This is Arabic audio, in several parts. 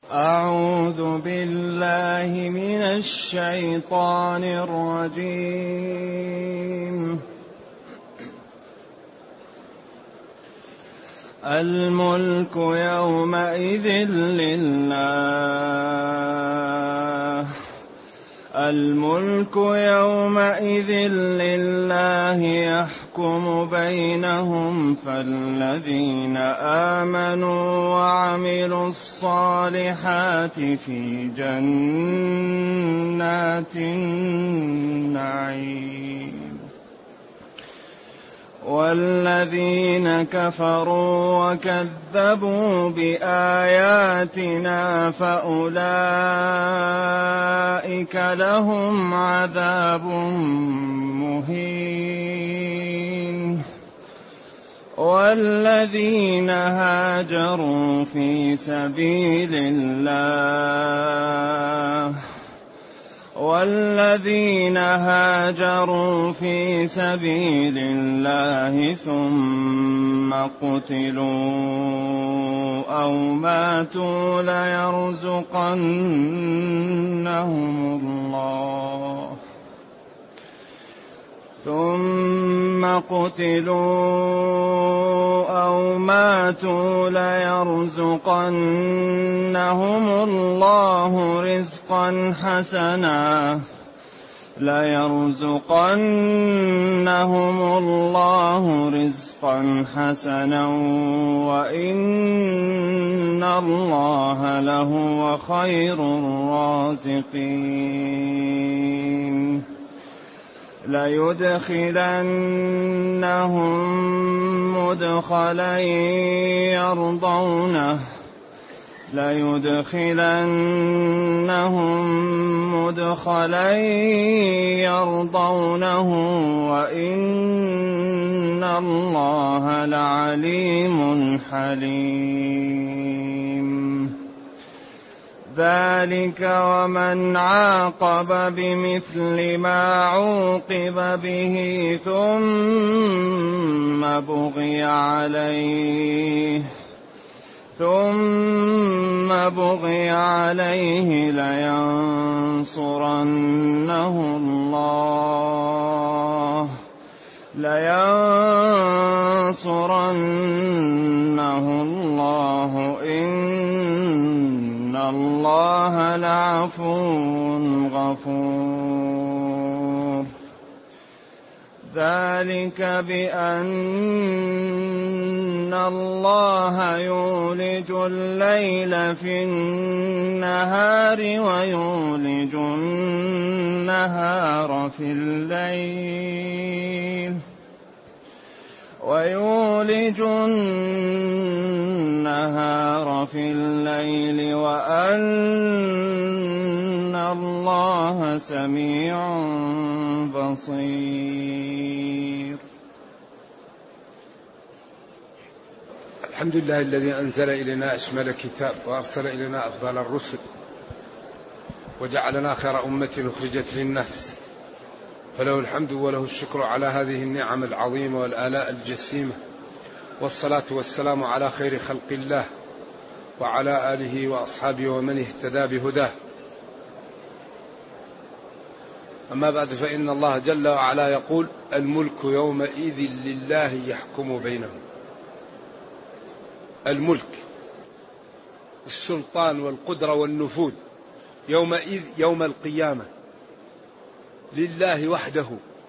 أعوذ بالله من الشيطان الرجيم. الملك يومئذ لله يحكم بينهم، فالذين آمنوا وعملوا الصالحات في جنات النعيم، والذين كفروا وكذبوا بآياتنا فأولئك لهم عذاب مهين. والذين هاجروا في سبيل الله ثم قتلوا أو ماتوا ليرزقنهم الله رزقا حسنا وإن الله لهو خير الرازقين. ليدخلنهم مدخلا يرضونه وإن الله لعليم حليم. ذلك ومن عاقب بمثل ما عوقب به ثم بغي عليه لينصرنه الله إن الله لعفو غفور. ذلك بأن الله يولج الليل في النهار ويولج النهار في الليل وأن الله سميع بصير. الحمد لله الذي أنزل إلينا أشمل كتاب وأرسل إلينا أفضل الرسل وجعلنا خير أمة أخرجت للناس، فله الحمد وله الشكر على هذه النعم العظيمة والآلاء الجسيمة، والصلاة والسلام على خير خلق الله وعلى آله وأصحابه ومن اهتدى بهداه. أما بعد، فإن الله جل وعلا يقول: الملك يومئذ لله يحكم بينهم. الملك، السلطان والقدرة والنفوذ يومئذ، يوم القيامة، لله وحده،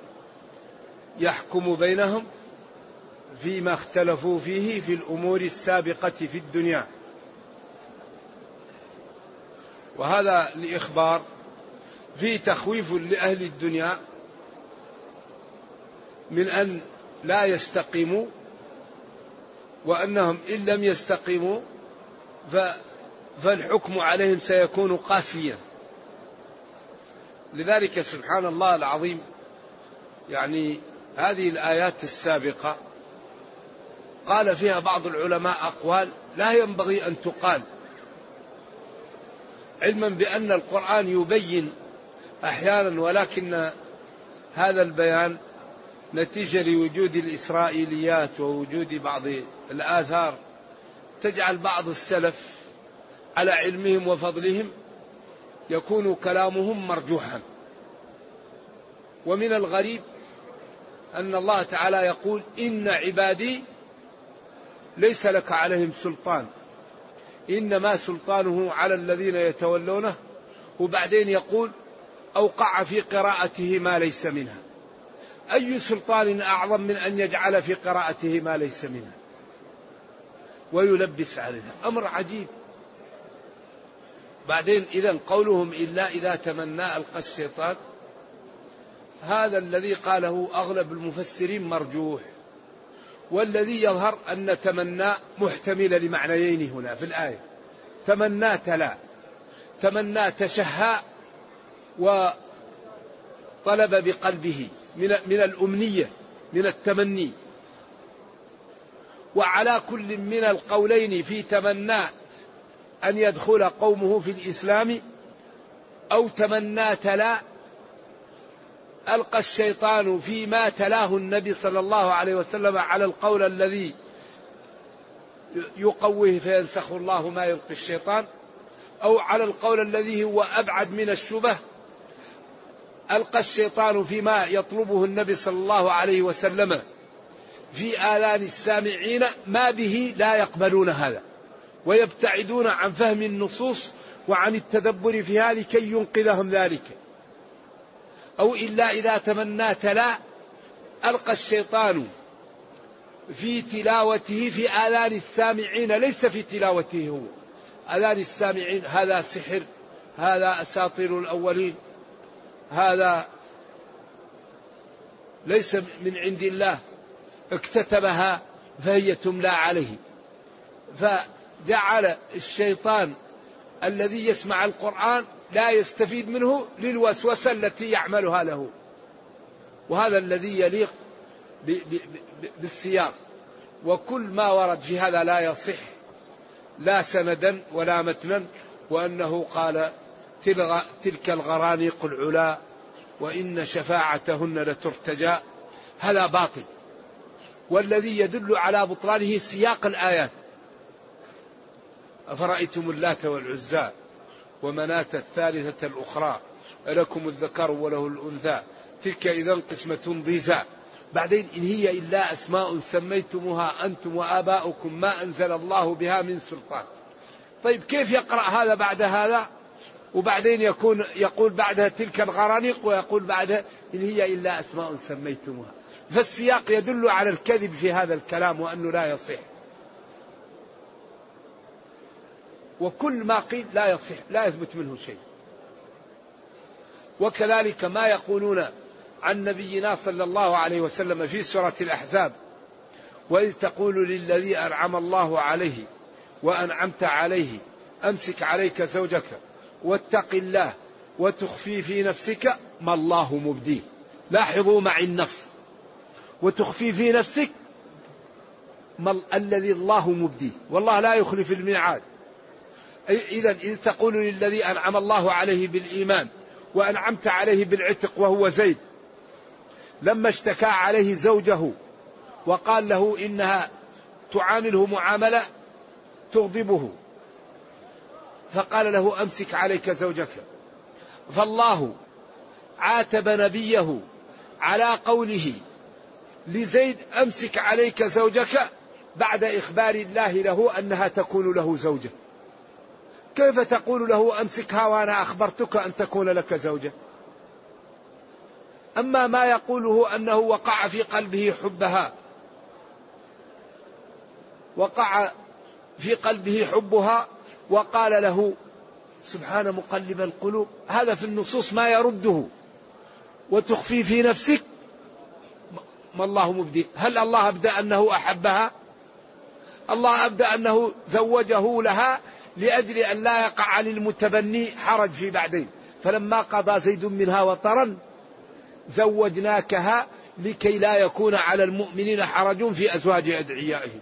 يحكم بينهم فيما اختلفوا فيه في الأمور السابقة في الدنيا. وهذا لإخبار في تخويف لأهل الدنيا من أن لا يستقيموا، وأنهم إن لم يستقيموا فالحكم عليهم سيكون قاسيا. لذلك سبحان الله العظيم، يعني هذه الآيات السابقة قال فيها بعض العلماء أقوال لا ينبغي أن تقال، علما بأن القرآن يبين أحيانا، ولكن هذا البيان نتيجة لوجود الإسرائيليات ووجود بعض الآثار تجعل بعض السلف على علمهم وفضلهم يكون كلامهم مرجوحا. ومن الغريب أن الله تعالى يقول إن عبادي ليس لك عليهم سلطان إنما سلطانه على الذين يتولونه، وبعدين يقول أوقع في قراءته ما ليس منها. أي سلطان أعظم من أن يجعل في قراءته ما ليس منها ويلبس عليها؟ أمر عجيب. بعدين إذن قولهم إلا إذا تمنى ألقى الشيطان، هذا الذي قاله أغلب المفسرين مرجوح، والذي يظهر أن تمنى محتملة لمعنيين هنا في الآية. تمنى تلا، تمنى تشهى وطلب بقلبه من الأمنية من التمني. وعلى كل من القولين في تمنى أن يدخل قومه في الإسلام أو تمنى تلا ألقى الشيطان فيما تلاه النبي صلى الله عليه وسلم على القول الذي يقويه فينسخ الله ما يلقي الشيطان، أو على القول الذي هو أبعد من الشبه ألقى الشيطان فيما يطلبه النبي صلى الله عليه وسلم في آذان السامعين ما به لا يقبلون هذا ويبتعدون عن فهم النصوص وعن التدبر فيها لكي ينقذهم ذلك. أو إلا إذا تمنى تلا ألقى الشيطان في تلاوته في آذان السامعين، ليس في تلاوته هو. آذان السامعين هذا سحر، هذا أساطير الأولين، هذا ليس من عند الله، اكتتبها فهي تملى عليه. فجعل الشيطان الذي يسمع القرآن لا يستفيد منه للوسوسة التي يعملها له، وهذا الذي يليق بالسياق. وكل ما ورد في هذا لا يصح لا سندا ولا متنا، وأنه قال تلك الغرانيق العلا وإن شفاعتهن لترتجى، هذا باطل. والذي يدل على بطلانه سياق الآيات: أفرأيتم اللات والعزى ومناة الثالثة الأخرى ألكم الذكر وله الأنثى تلك إذا قسمة ضيزى. بعدين إن هي إلا أسماء سميتموها أنتم وآباؤكم ما أنزل الله بها من سلطان. طيب كيف يقرأ هذا بعد هذا؟ وبعدين يقول بعدها تلك الغرانيق، ويقول بعدها إن هي إلا أسماء سميتموها. فالسياق يدل على الكذب في هذا الكلام وأنه لا يصح. وكل ما قيل لا يصح، لا يثبت منه شيء. وكذلك ما يقولون عن نبينا صلى الله عليه وسلم في سورة الأحزاب: وإذ تقول للذي أنعم الله عليه وأنعمت عليه أمسك عليك زوجك واتق الله وتخفي في نفسك ما الله مبديه. لاحظوا معي النص: وتخفي في نفسك ما الذي الله مبديه، والله لا يخلف الميعاد. إذن إذ تقول للذي أنعم الله عليه بالإيمان وأنعمت عليه بالعتق وهو زيد، لما اشتكى عليه زوجه وقال له إنها تعامله معاملة تغضبه، فقال له أمسك عليك زوجك. فالله عاتب نبيه على قوله لزيد أمسك عليك زوجك بعد إخبار الله له أنها تكون له زوجة. كيف تقول له أمسكها وأنا أخبرتك أن تكون لك زوجة؟ أما ما يقوله أنه وقع في قلبه حبها، وقع في قلبه حبها وقال له سبحان مقلب القلوب، هذا في النصوص ما يرده. وتخفي في نفسك ما الله مبدي. هل الله أبدأ أنه أحبها؟ الله أبدأ أنه زوجه لها لأجل أن لا يقع للمتبني حرج في بعدين. فلما قضى زيد منها وطرا زوجناكها لكي لا يكون على المؤمنين حرج في أزواج أدعيائهم.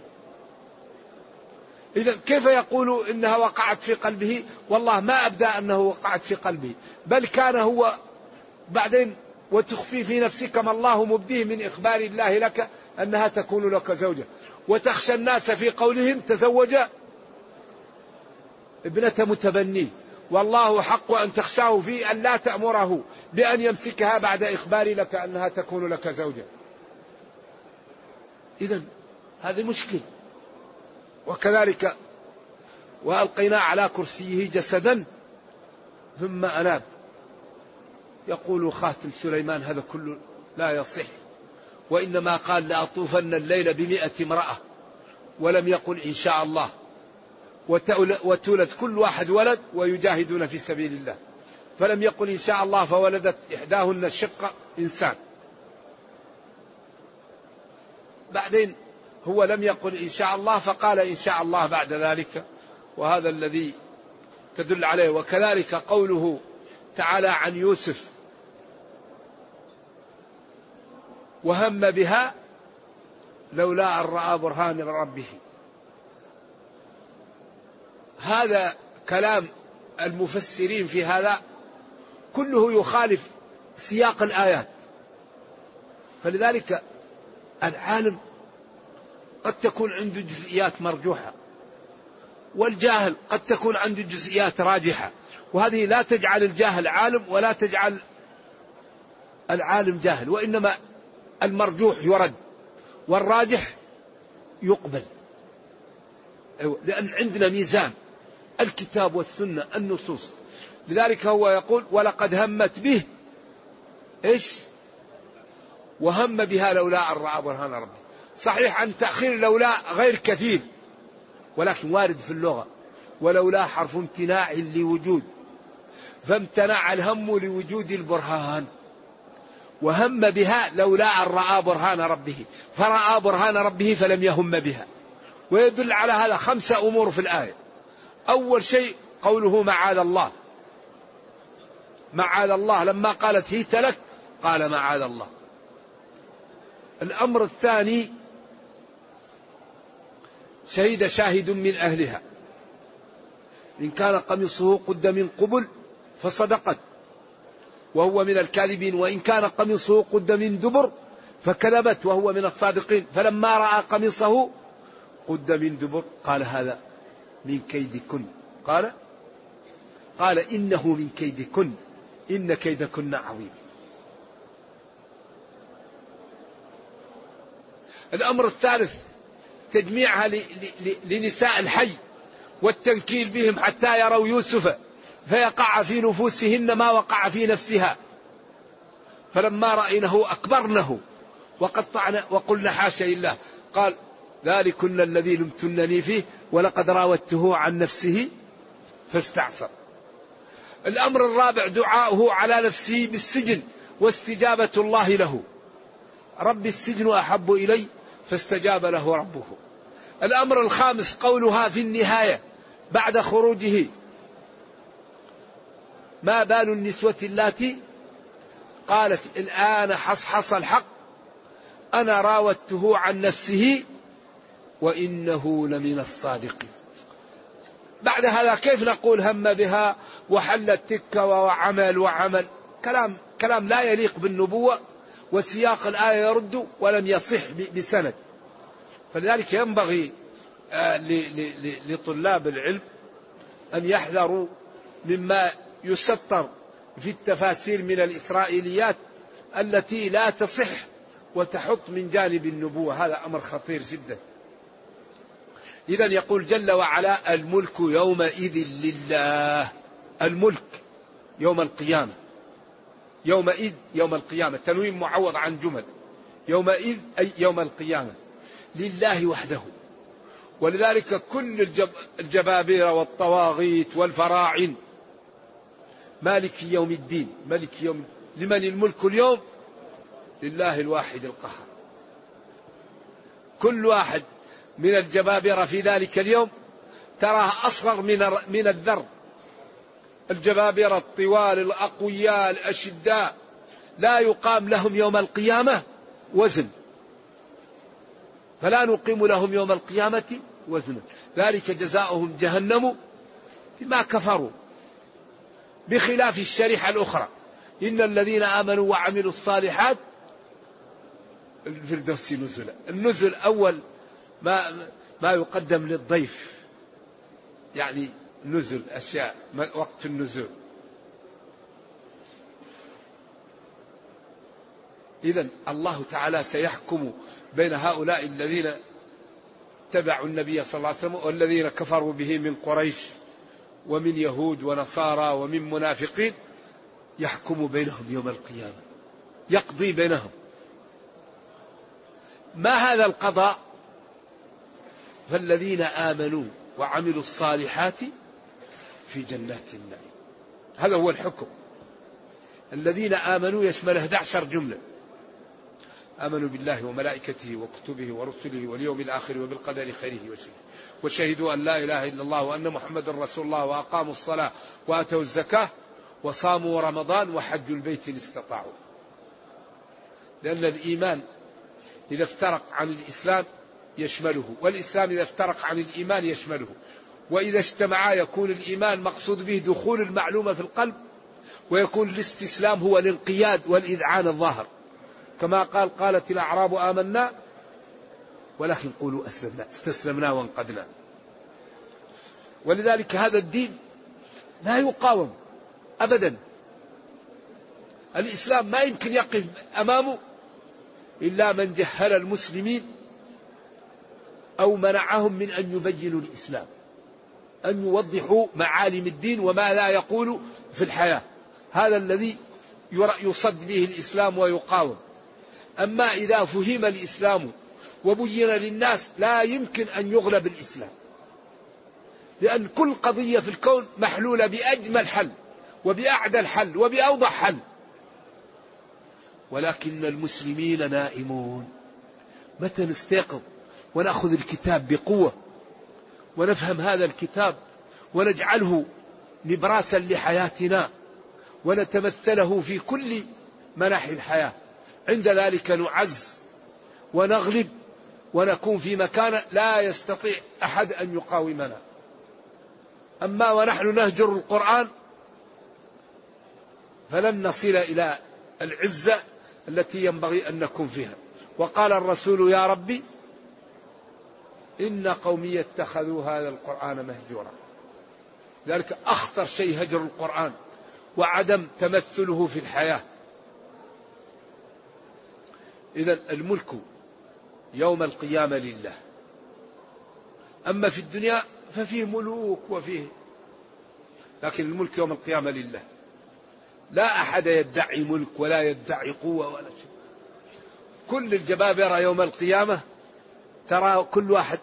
إذا كيف يقول إنها وقعت في قلبه؟ والله ما أبدأ أنه وقعت في قلبه، بل كان هو بعدين وتخفي في نفسك ما الله مبديه من إخبار الله لك أنها تكون لك زوجة. وتخشى الناس في قولهم تزوج ابنة متبنيه، والله حق أن تخشاه في أن لا تأمره بأن يمسكها بعد إخبار لك أنها تكون لك زوجة. إذن هذه مشكلة. وكذلك وألقينا على كرسيه جسدا ثم أناب. يقول خاتم سليمان هذا كله لا يصح، وإنما قال لأطوفن الليل ب100 امرأة، ولم يقل إن شاء الله. وتولد كل واحد ولد ويجاهدون في سبيل الله، فلم يقل إن شاء الله فولدت إحداهن الشقة إنسان. بعدين هو لم يقل إن شاء الله فقال إن شاء الله بعد ذلك، وهذا الذي تدل عليه. وكذلك قوله تعالى عن يوسف وهم بها لولا أن رأى برهان من ربه. هذا كلام المفسرين في هذا كله يخالف سياق الآيات. فلذلك العالم قد تكون عنده جزئيات مرجوحة، والجاهل قد تكون عنده جزئيات راجحة، وهذه لا تجعل الجاهل عالم ولا تجعل العالم جاهل، وإنما المرجوح يرد والراجح يقبل، لأن عندنا ميزان الكتاب والسنة النصوص. لذلك هو يقول ولقد همت به إيش وهم بها لولا أن رأى برهان ربه. صحيح أن تأخير لولا غير كثير، ولكن وارد في اللغة، ولولا حرف امتناع لوجود، فامتنع الهم لوجود البرهان، وهم بها لولا أن رأى برهان ربه، فرأى برهان ربه فلم يهم بها. ويدل على هذا 5 أمور في الآية. أول شيء قوله معاذ الله، معاذ الله لما قالت هيت لك قال معاذ الله. الأمر الثاني شهد شاهد من أهلها إن كان قميصه قد من قبل فصدقت وهو من الكاذبين، وإن كان قميصه قد من دبر فكذبت وهو من الصادقين. فلما رأى قميصه قد من دبر قال هذا من كيدكن، قال إنه من كيدكن إن كيدكن عظيم. الأمر الثالث تجميعها لنساء الحي والتنكيل بهم حتى يروا يوسف فيقع في نفوسهن ما وقع في نفسها، فلما رأينه أكبرنه وقطعنا وقلنا حاشا لله، قال ذلكن الذي لمتنني فيه ولقد راودته عن نفسه فاستعصر. الأمر الرابع دعاؤه على نفسه بالسجن واستجابة الله له، رب السجن أحب إلي فاستجاب له ربه. الأمر الخامس قولها في النهاية بعد خروجه ما بال النسوة اللاتي قالت الآن حصحص الحق أنا راودته عن نفسه وإنه لمن الصادقين. بعد هذا كيف نقول هم بها وحلت تكة وعمل كلام لا يليق بالنبوة، وسياق الآية يرد ولم يصح بسند. فلذلك ينبغي لطلاب العلم أن يحذروا مما يسطر في التفاسير من الإسرائيليات التي لا تصح وتحط من جانب النبوة. هذا أمر خطير جدا. إذن يقول جل وعلا الملك يومئذ لله، الملك يوم القيامة، يومئذ يوم القيامة تنوين معوض عن جمل، يومئذ أي يوم القيامة لله وحده. ولذلك كل الجبابرة والطواغيت والفراعين مالك يوم الدين، ملك يوم لمن الملك اليوم؟ لله الواحد القهار. كل واحد من الجبابرة في ذلك اليوم تراه أصغر من الذر. الجبابرة الطوال الأقوياء الأشداء لا يقام لهم يوم القيامة وزن، فلا نقيم لهم يوم القيامة وزنا، ذلك جزاؤهم جهنم بما كفروا. بخلاف الشريحة الأخرى إن الذين آمنوا وعملوا الصالحات الفردوس نزلا. النزل أول ما يقدم للضيف، يعني نزل أشياء وقت النزول. إذن الله تعالى سيحكم بين هؤلاء الذين اتبعوا النبي صلى الله عليه وسلم والذين كفروا به من قريش ومن يهود ونصارى ومن منافقين، يحكم بينهم يوم القيامة، يقضي بينهم. ما هذا القضاء؟ فالذين آمنوا وعملوا الصالحات في جنات النعيم، هذا هو الحكم. الذين آمنوا يشمل 11 جملة: آمنوا بالله وملائكته وكتبه ورسله واليوم الآخر وبالقدر خيره وشره، وشهدوا أن لا إله إلا الله وأن محمد رسول الله، وأقاموا الصلاة وآتوا الزكاة وصاموا رمضان وحجوا البيت إن استطاعوا. لأن الإيمان إذا افترق عن الإسلام يشمله، والإسلام إذا افترق عن الإيمان يشمله، وإذا اجتمعا يكون الإيمان مقصود به دخول المعلومة في القلب، ويكون الاستسلام هو الانقياد والإذعان الظاهر، كما قالت الأعراب آمنا ولكن قولوا أسلمنا، استسلمنا وانقدنا. ولذلك هذا الدين لا يقاوم أبدا. الإسلام ما يمكن يقف أمامه إلا من جهل المسلمين أو منعهم من أن يبينوا الإسلام، أن يوضحوا معالم الدين وما لا يقول في الحياة. هذا الذي يصد به الإسلام ويقاوم. أما إذا فهم الإسلام وبين للناس لا يمكن أن يغلب الإسلام، لأن كل قضية في الكون محلولة بأجمل حل وبأعدل حل وبأوضح حل. ولكن المسلمين نائمون. متى نستيقظ ونأخذ الكتاب بقوة ونفهم هذا الكتاب ونجعله نبراسا لحياتنا ونتمثله في كل مناحي الحياة، عند ذلك نعز ونغلب ونكون في مكان لا يستطيع أحد أن يقاومنا. أما ونحن نهجر القرآن فلن نصل إلى العزة التي ينبغي أن نكون فيها. وقال الرسول: يا ربي إن قومي اتخذوا هذا القرآن مهجورا. ذلك أخطر شيء هجر القرآن وعدم تمثله في الحياة. إذن الملك يوم القيامة لله. أما في الدنيا ففيه ملوك لكن الملك يوم القيامة لله. لا أحد يدعي ملك ولا يدعي قوة ولا شيء. كل الجبابرة يوم القيامة ترى كل واحد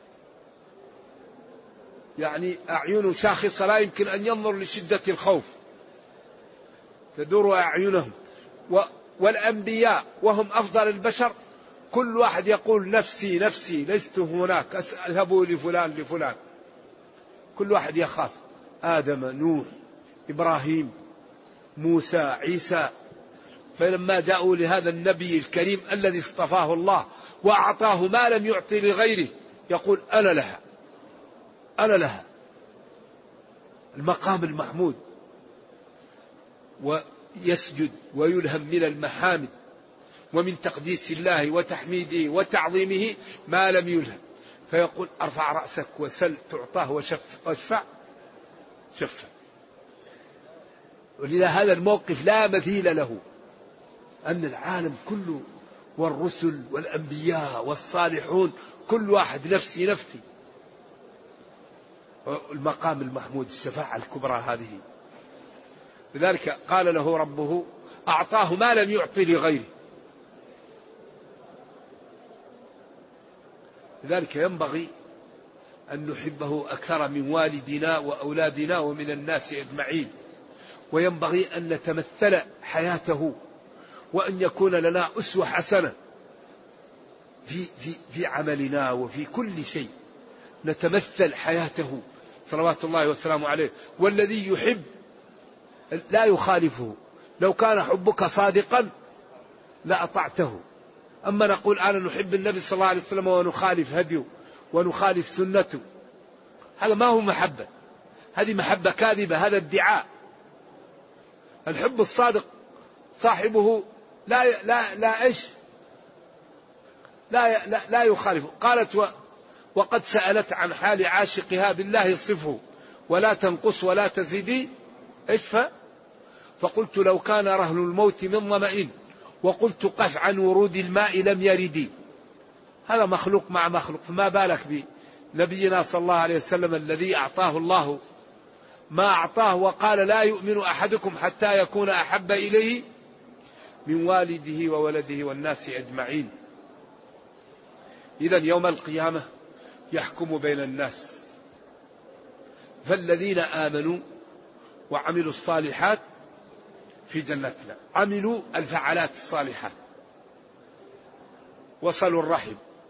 أعين شاخصة لا يمكن أن ينظر لشدة الخوف، تدور أعينهم. والأنبياء وهم أفضل البشر كل واحد يقول: نفسي نفسي لست هناك، اذهبوا لفلان. كل واحد يخاف. آدم، نوح، إبراهيم، موسى، عيسى. فلما جاءوا لهذا النبي الكريم الذي اصطفاه الله وأعطاه ما لم يعطي لغيره يقول: أنا لها المقام المحمود، ويسجد ويلهم من المحامد ومن تقديس الله وتحميده وتعظيمه ما لم يلهم، فيقول: ارفع رأسك وسل تعطاه واشفع شفع. ولذا هذا الموقف لا مثيل له، أن العالم كله والرسل والأنبياء والصالحون كل واحد نفسي نفسي. المقام المحمود، الشفاعة الكبرى هذه. لذلك قال له ربه: أعطاه ما لم يعطي لغيره. لذلك ينبغي أن نحبه أكثر من والدنا وأولادنا ومن الناس أجمعين، وينبغي أن نتمثل حياته وأن يكون لنا أسوة حسنة في عملنا وفي كل شيء، نتمثل حياته صلوات الله وسلامه عليه. والذي يحب لا يخالفه، لو كان حبك صادقا لأطعته. أما نقول أنا نحب النبي صلى الله عليه وسلم ونخالف هديه ونخالف سنته، هذا ما هو محبة، هذه محبة كاذبة، هذا ادعاء. الحب الصادق صاحبه لا يخالفه. قالت: وقد سألت عن حال عاشقها بالله صفه ولا تنقص ولا تزيدي. فقلت لو كان رهن الموت من ظمأ وقلت قف عن ورود الماء لم يردي. هذا مخلوق مع مخلوق، فما بالك بنبينا صلى الله عليه وسلم الذي أعطاه الله ما أعطاه، وقال لا يؤمن أحدكم حتى يكون أحب إليه من والده وولده والناس أجمعين. إذن يوم القيامة يحكم بين الناس، فالذين آمنوا وعملوا الصالحات في جنتنا، عملوا الفعالات الصالحات، وصلوا الرحم،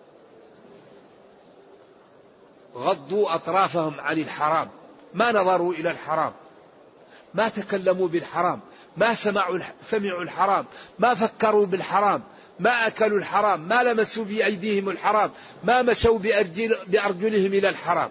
غضوا أطرافهم عن الحرام، ما نظروا إلى الحرام، ما تكلموا بالحرام، ما سمعوا الحرام، ما فكروا بالحرام، ما أكلوا الحرام، ما لمسوا بأيديهم الحرام، ما مشوا بأرجلهم إلى الحرام.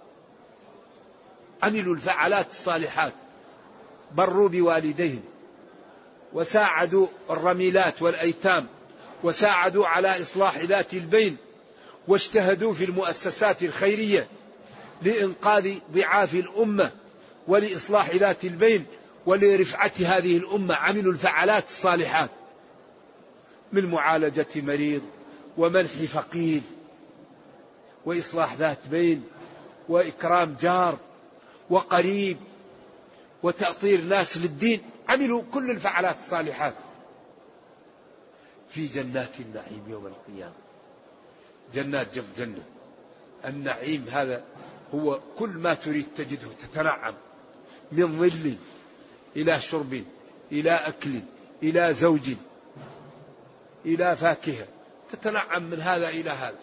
عملوا الفعالات الصالحات، بروا بوالديهم، وساعدوا الرميلات والأيتام، وساعدوا على إصلاح ذات البين، واجتهدوا في المؤسسات الخيرية لإنقاذ ضعاف الأمة ولإصلاح ذات البين ولرفعة هذه الأمة. عملوا الفعالات الصالحات من معالجة مريض ومنح فقير وإصلاح ذات بين وإكرام جار وقريب وتأطير ناس للدين. عملوا كل الفعالات الصالحات في جنات النعيم يوم القيامة. جنات جنب جنة، النعيم هذا هو كل ما تريد تجده، تتنعم من ظل إلى شرب إلى أكل إلى زوج إلى فاكهة، تتنعم من هذا إلى هذا،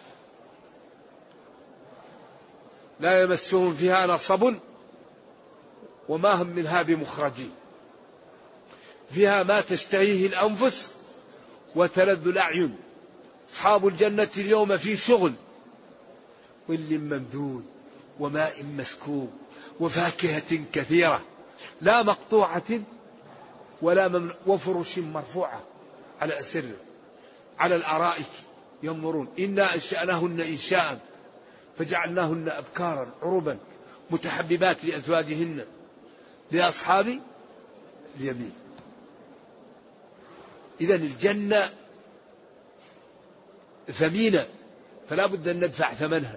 لا يمسهم فيها نصب وما هم منها بمخرجين، فيها ما تشتهيه الأنفس وتلذ الأعين. أصحاب الجنة اليوم في شغل، ظل ممدود وماء مسكوب وفاكهة كثيرة لا مقطوعة ولا وفرش مرفوعة على أسر على الأرائك ينظرون. إنا أنشأناهن إنشاء فجعلناهن أبكارا عربا متحببات لأزواجهن لأصحاب اليمين. إذن الجنة ثمينة، فلا بد أن ندفع ثمنها.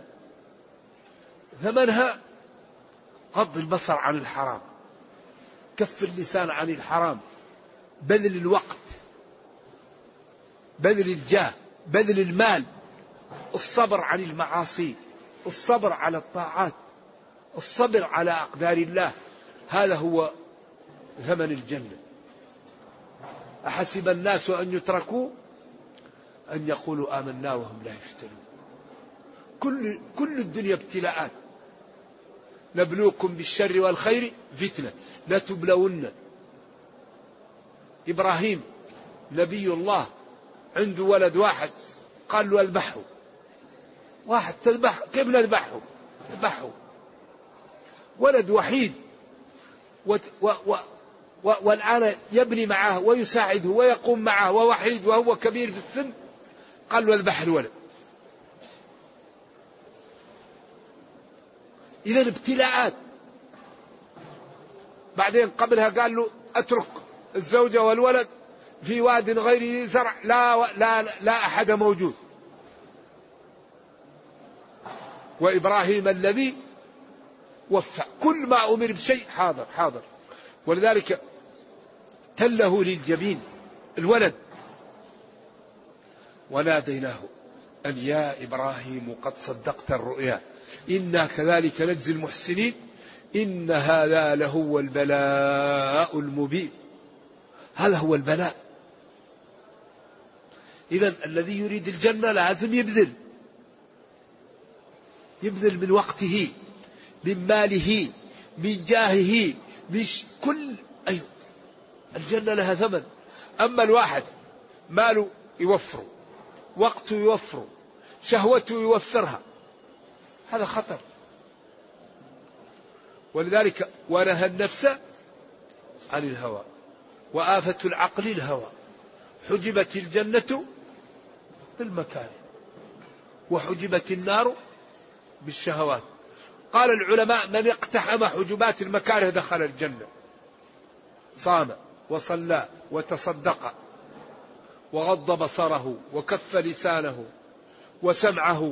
ثمنها غض البصر عن الحرام، كف اللسان عن الحرام، بذل الوقت، بذل الجاه، بذل المال، الصبر عن المعاصي، الصبر على الطاعات، الصبر على أقدار الله. هذا هو ثمن الجنة. أحسب الناس أن يتركوا أن يقولوا آمنا وهم لا يفتنون. كل الدنيا ابتلاءات، نبلوكم بالشر والخير فتنة لا تبلون. إبراهيم نبي الله عنده ولد واحد، قال له اذبحه. واحد تذبح؟ كيف نذبحه؟ اذبحه. ولد وحيد والآن يبني معه ويساعده ويقوم معه ووحيد وهو كبير في السن، قال له اذبح الولد. إذن ابتلاءات. بعدين قبلها قال له اترك الزوجة والولد في واد غير ذي زرع لا أحد موجود. وإبراهيم الذي وفى كل ما أمر بشيء حاضر حاضر. ولذلك تله للجبين الولد، وناديناه أن يا إبراهيم قد صدقت الرؤيا إنا كذلك نجزي المحسنين إن هذا لهو البلاء المبين. هذا هو البلاء. إذن الذي يريد الجنة لازم يبذل من وقته، من ماله، من جاهه، كل الجنة لها ثمن. أما الواحد ماله يوفره، وقته يوفره، شهوته يوفرها، هذا خطر. ولذلك ونهى النفس عن الهوى، وآفة العقل الهوى. حجبت الجنة بالمكاره، وحجبت النار بالشهوات، قال العلماء: من اقتحم حجبات المكاره دخل الجنة. صام وصلى وتصدق وغض بصره وكف لسانه وسمعه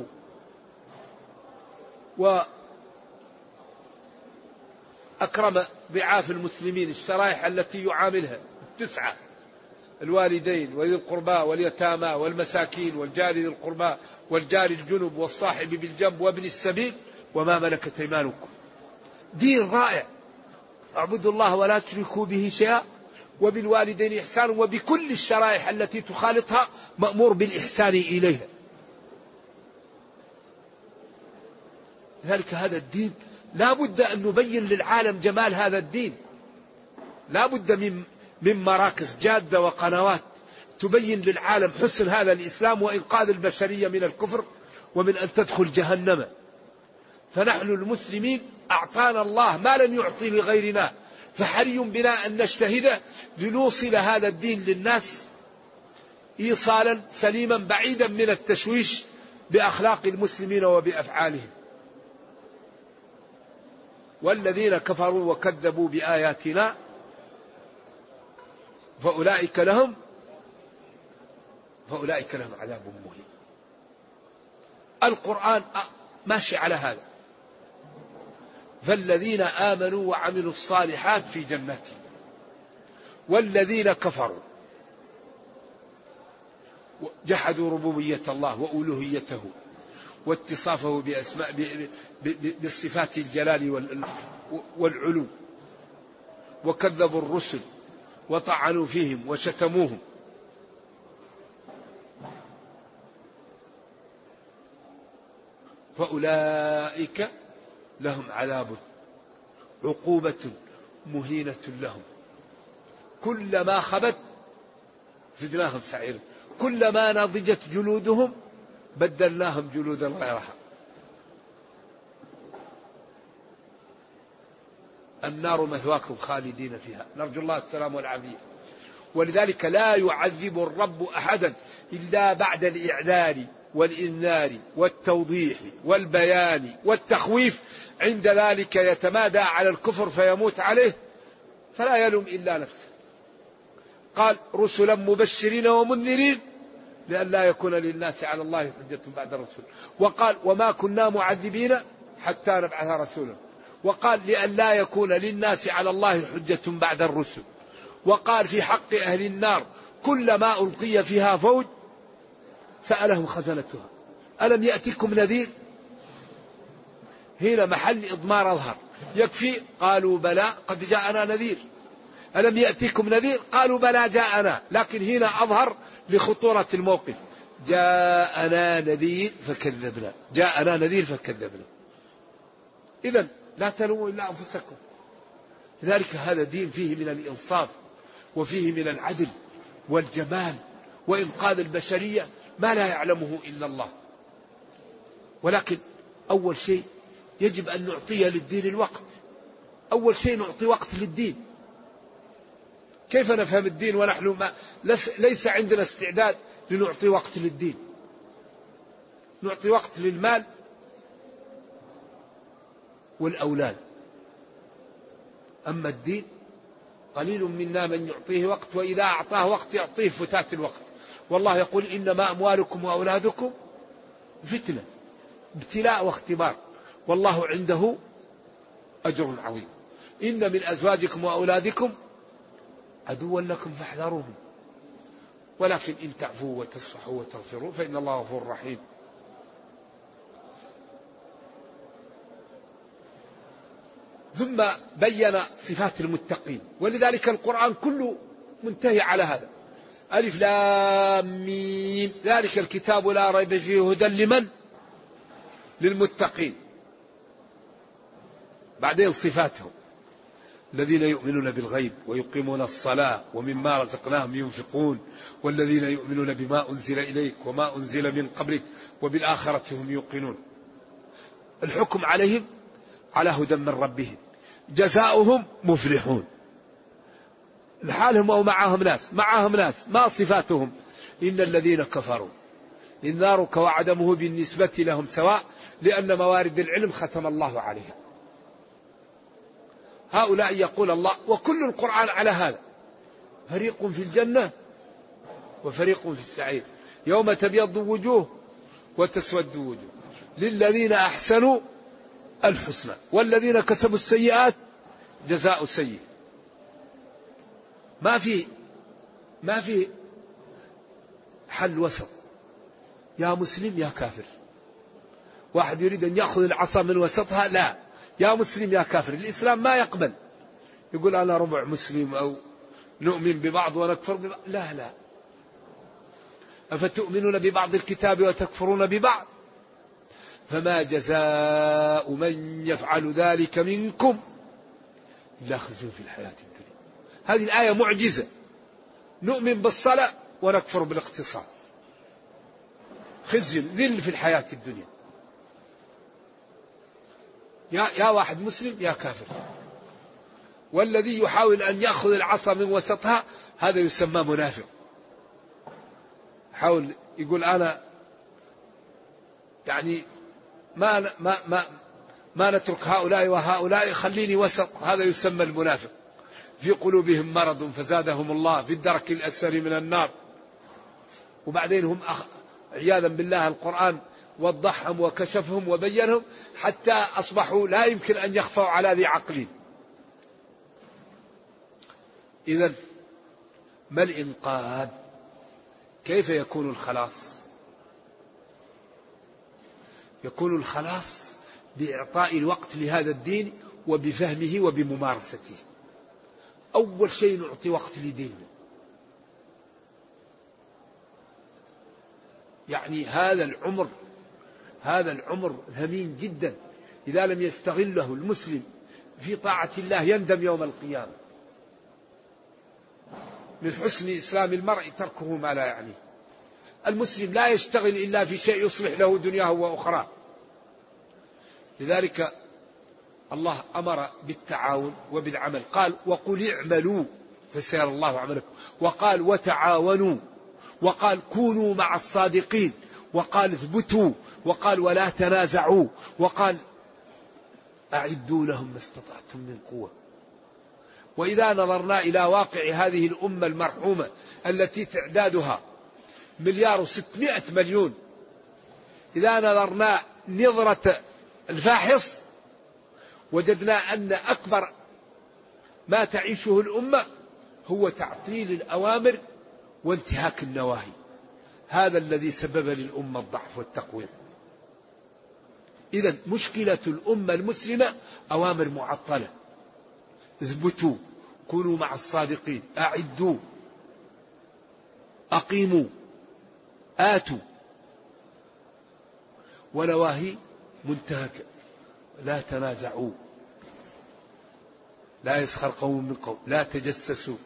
وأكرم ضعاف المسلمين، الشرائح التي يعاملها 9: الوالدين وذي القربى واليتامى والمساكين والجار ذي القربى والجار الجنب والصاحب بالجنب وابن السبيل وما ملكت أيمانكم. دين رائع. اعبدوا الله ولا تشركوا به شيئا وبالوالدين إحسانا، وبكل الشرائح التي تخالطها مأمور بالإحسان إليها. لذلك هذا الدين لا بد أن نبين للعالم جمال هذا الدين. لا بد من مراكز جادة وقنوات تبين للعالم حسن هذا الإسلام وإنقاذ البشرية من الكفر ومن أن تدخل جهنم. فنحن المسلمين أعطانا الله ما لم يعطي لغيرنا، فحري بنا أن نجتهد لنوصل هذا الدين للناس إيصالا سليما بعيدا من التشويش بأخلاق المسلمين وبأفعالهم. والذين كفروا وكذبوا بآياتنا فأولئك لهم عذاب مهين. القرآن ماشي على هذا. فالذين آمنوا وعملوا الصالحات في جنات، والذين كفروا جحدوا ربوبية الله وألوهيته واتصافه بالصفات الجلال والعلو، وكذبوا الرسل وطعنوا فيهم وشتموهم، فأولئك لهم عذاب، عقوبة مهينة لهم، كلما خبت زدناهم سعيرا، كلما نضجت جلودهم بدلناهم جلودا غيرها. النار مثواكم خالدين فيها، نرجو الله السلام والعافية. ولذلك لا يعذب الرب أحدا إلا بعد الإعلان والإنذار والتوضيح والبيان والتخويف، عند ذلك يتمادى على الكفر فيموت عليه فلا يلوم إلا نفسه. قال: رسلا مبشرين ومنذرين لئلا يكون للناس على الله حجة بعد الرسول. وقال: وما كنا معذبين حتى نبعث رسولا. وقال: لئلا يكون للناس على الله حجة بعد الرسل. وقال في حق أهل النار: كلما ألقي فيها فوج سألهم خزنتها ألم يأتكم نذير. هنا محل إضمار أظهر. يكفي قالوا بلى قد جاءنا نذير. ألم يأتكم نذير قالوا بلى جاءنا، لكن هنا أظهر لخطورة الموقف. جاءنا نذير فكذبنا، جاءنا نذير فكذبنا. إذن لا تلوموا إلا أنفسكم. لذلك هذا دين فيه من الإنصاف وفيه من العدل والجمال وإنقاذ البشرية ما لا يعلمه إلا الله. ولكن أول شيء يجب أن نعطي للدين الوقت. أول شيء نعطي وقت للدين. كيف نفهم الدين ونحن ليس عندنا استعداد لنعطي وقت للدين؟ نعطي وقت للمال والأولاد، أما الدين قليل منا من يعطيه وقت، وإذا أعطاه وقت يعطيه فتات الوقت. والله يقول: إنما أموالكم وأولادكم فتنة، ابتلاء واختبار، والله عنده أجر عظيم. إن من أزواجكم وأولادكم عدوا لكم فاحذروهم، ولكن إن تعفوا وتصفحوا وتغفروا فإن الله غفور رحيم. ثم بين صفات المتقين، ولذلك القرآن كله منتهي على هذا. ألف لام ميم ذلك الكتاب لا ريب فيه هدى لمن؟ للمتقين. بعدين صفاتهم: الذين يؤمنون بالغيب ويقيمون الصلاة ومما رزقناهم ينفقون والذين يؤمنون بما أنزل إليك وما أنزل من قبلك وبالآخرة هم يوقنون. الحكم عليهم على هدى من ربهم، جزاؤهم مفلحون. لحالهم أو معهم ناس؟ معهم ناس. ما صفاتهم؟ إن الذين كفروا نارك وعدمه بالنسبة لهم سواء، لأن موارد العلم ختم الله عليها. هؤلاء يقول الله، وكل القرآن على هذا، فريق في الجنة وفريق في السعير، يوم تبيض وجوه وتسود وجوه، للذين أحسنوا الحسنى والذين كسبوا السيئات جزاء سيء. ما في حل وسط، يا مسلم يا كافر. واحد يريد أن يأخذ العصا من وسطها، لا، يا مسلم يا كافر. الإسلام ما يقبل يقول أنا ربع مسلم أو نؤمن ببعض ونكفر ببعض، لا. أفتؤمنون ببعض الكتاب وتكفرون ببعض؟ فما جزاء من يفعل ذلك منكم إلا خزي في الحياة الدنيا. هذه الآية معجزة، نؤمن بالصلاة ونكفر بالاقتصاد، خزي ذل في الحياة الدنيا. يا واحد مسلم يا كافر. والذي يحاول أن يأخذ العصا من وسطها هذا يسمى منافق، حاول يقول أنا يعني ما نترك هؤلاء وهؤلاء، خليني وسط، هذا يسمى المنافق. في قلوبهم مرض فزادهم الله في الدرك الأسفل من النار. وبعدين هم عياذا بالله القرآن وضحهم وكشفهم وبينهم حتى أصبحوا لا يمكن أن يخفوا على ذي عقل. إذن ما الإنقاذ؟ كيف يكون الخلاص؟ يكون الخلاص بإعطاء الوقت لهذا الدين وبفهمه وبممارسته. أول شيء نعطي وقت لديننا، يعني هذا العمر ثمين جدا، إذا لم يستغله المسلم في طاعة الله يندم يوم القيامة. من حسن إسلام المرء تركه ما لا يعنيه. المسلم لا يشتغل إلا في شيء يصلح له دنياه وأخراه. لذلك الله أمر بالتعاون وبالعمل، قال وقل اعملوا فسيرى الله عملكم، وقال وتعاونوا، وقال كونوا مع الصادقين، وقال اثبتوا، وقال ولا تنازعوا، وقال أعدوا لهم ما استطعتم من قوة. وإذا نظرنا إلى واقع هذه الأمة المرحومة التي تعدادها 1,600,000,000، إذا نظرنا نظرة الفاحص وجدنا أن أكبر ما تعيشه الأمة هو تعطيل الأوامر وانتهاك النواهي. هذا الذي سبب للأمة الضعف والتقويم. إذن مشكلة الأمة المسلمة أوامر معطلة. اثبتوا، كونوا مع الصادقين، أعدوا، أقيموا، آتوا، ونواهي منتهكة. لا تنازعوا، لا يسخر قوم من قوم، لا تجسسوا.